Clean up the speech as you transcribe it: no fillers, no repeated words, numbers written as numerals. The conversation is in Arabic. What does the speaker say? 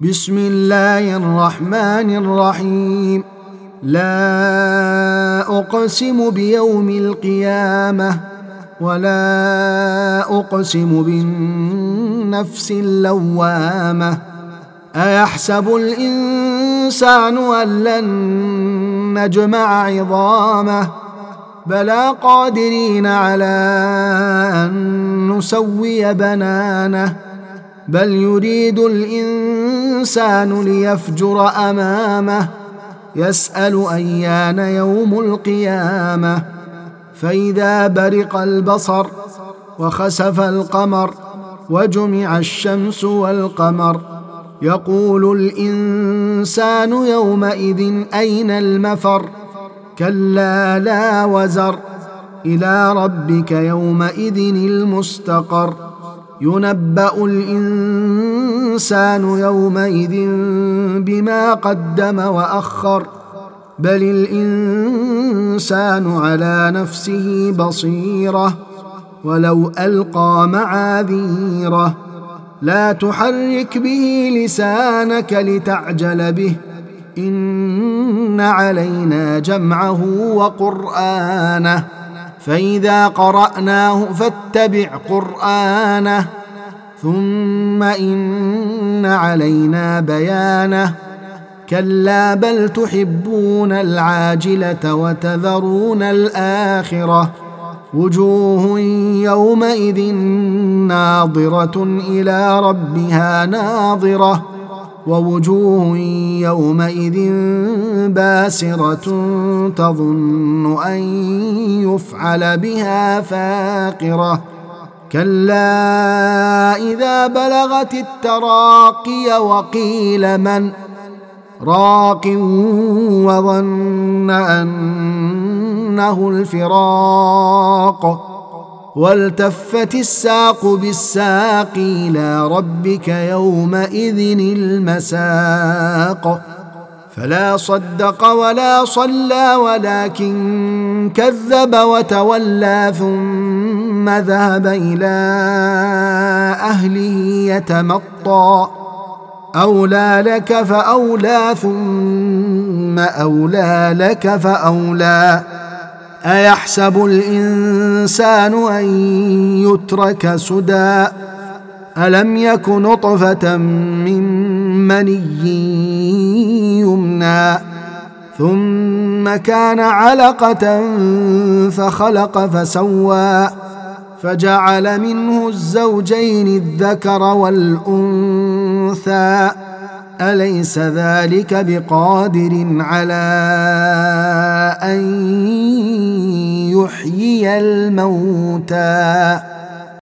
بسم الله الرحمن الرحيم. لا أقسم بيوم القيامة ولا أقسم بالنفس اللوامة. أيحسب الإنسان أن لن نجمع عظامه بلى قادرين على أن نسوي بنانه بل يريد الإنسان ليفجر أمامه يسأل أيان يوم القيامة. فإذا برق البصر وخسف القمر وجمع الشمس والقمر يقول الإنسان يومئذ أين المفر كلا لا وزر إلى ربك يومئذ المستقر. ينبأ الإنسان يومئذ بما قدم وأخر بل الإنسان على نفسه بصيرة ولو ألقى معاذيره. لا تحرك به لسانك لتعجل به إن علينا جمعه وقرآنه فإذا قرأناه فاتبع قرآنه ثم إن علينا بيانه. كلا بل تحبون العاجلة وتذرون الآخرة وجوه يومئذ ناظرة إلى ربها ناظرة ووجوه يومئذ باسرة تظن أن يفعل بها فاقرة. كلا إذا بلغت التراقي وقيل من راق وظن أنه الفراق والتفت الساق بالساق إلى ربك يومئذ المساق. فلا صدق ولا صلى ولكن كذب وتولى ثم ذهب إلى أهله يتمطى. أولى لك فأولى ثم أولى لك فأولى. أيحسب الإنسان أن يترك سدى ألم يك نطفة من مني يمنى ثم كان علقة فخلق فسوى فجعل منه الزوجين الذكر والأنثى أليس ذلك بقادر على أن يحيي الموتى.